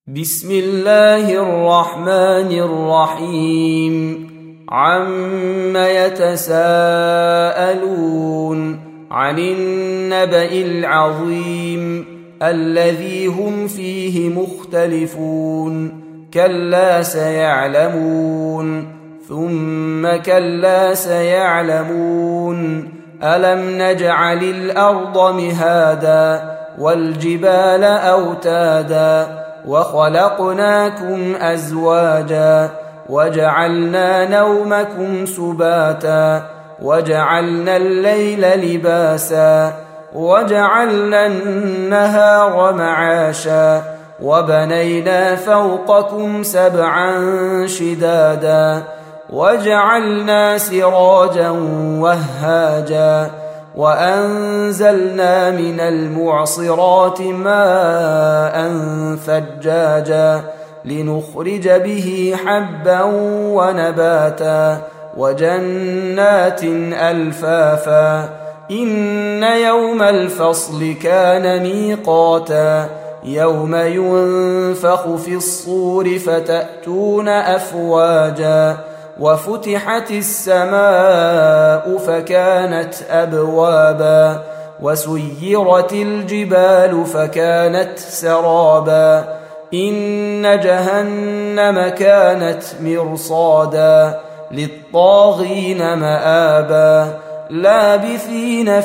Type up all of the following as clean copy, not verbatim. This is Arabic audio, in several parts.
بسم الله الرحمن الرحيم عم يتساءلون عن النبأ العظيم الذي هم فيه مختلفون كلا سيعلمون ثم كلا سيعلمون ألم نجعل الأرض مهادا والجبال أوتادا وخلقناكم أزواجا وجعلنا نومكم سباتا وجعلنا الليل لباسا وجعلنا النهار معاشا وبنينا فوقكم سبعا شدادا وجعلنا سراجا وهاجا وأنزلنا من المعصرات ماء ثجاجا لنخرج به حبا ونباتا وجنات ألفافا إن يوم الفصل كان ميقاتا يوم ينفخ في الصور فتأتون أفواجا وفتحت السماء فكانت أبوابا وسيرت الجبال فكانت سرابا إن جهنم كانت مرصادا للطاغين مآبا لابثين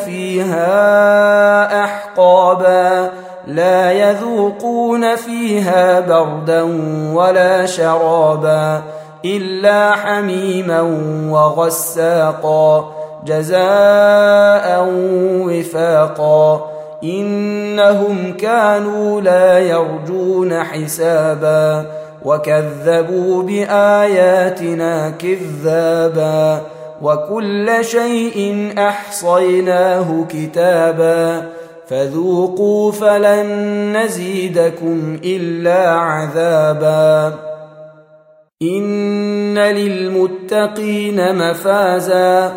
فيها أحقابا لا يذوقون فيها بردا ولا شرابا إلا حميما وغساقا جزاء وفاقا إنهم كانوا لا يرجون حسابا وكذبوا بآياتنا كذابا وكل شيء أحصيناه كتابا فذوقوا فلن نزيدكم إلا عذابا إن للمتقين مفازا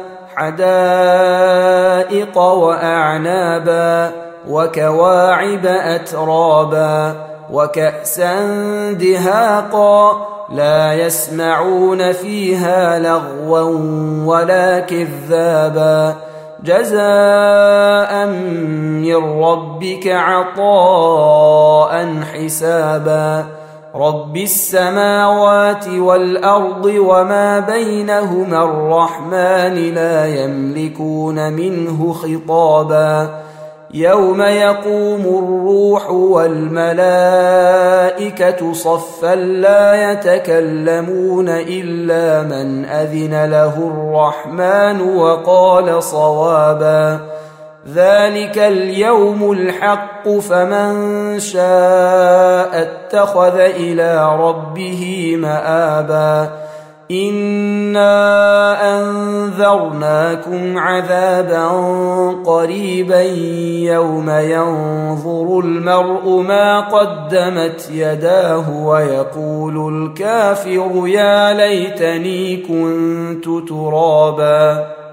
حدائق وأعنابا وكواعب أترابا وكأسا دهاقا لا يسمعون فيها لغوا ولا كذابا جزاء من ربك عطاء حسابا رب السماوات والأرض وما بينهما الرحمن لا يملكون منه خطابا يوم يقوم الروح والملائكة صفا لا يتكلمون إلا من أذن له الرحمن وقال صوابا ذلك اليوم الحق فمن شاء اتخذ إلى ربه مآبا إنا أنذرناكم عذابا قريبا يوم ينظر المرء ما قدمت يداه ويقول الكافر يا ليتني كنت ترابا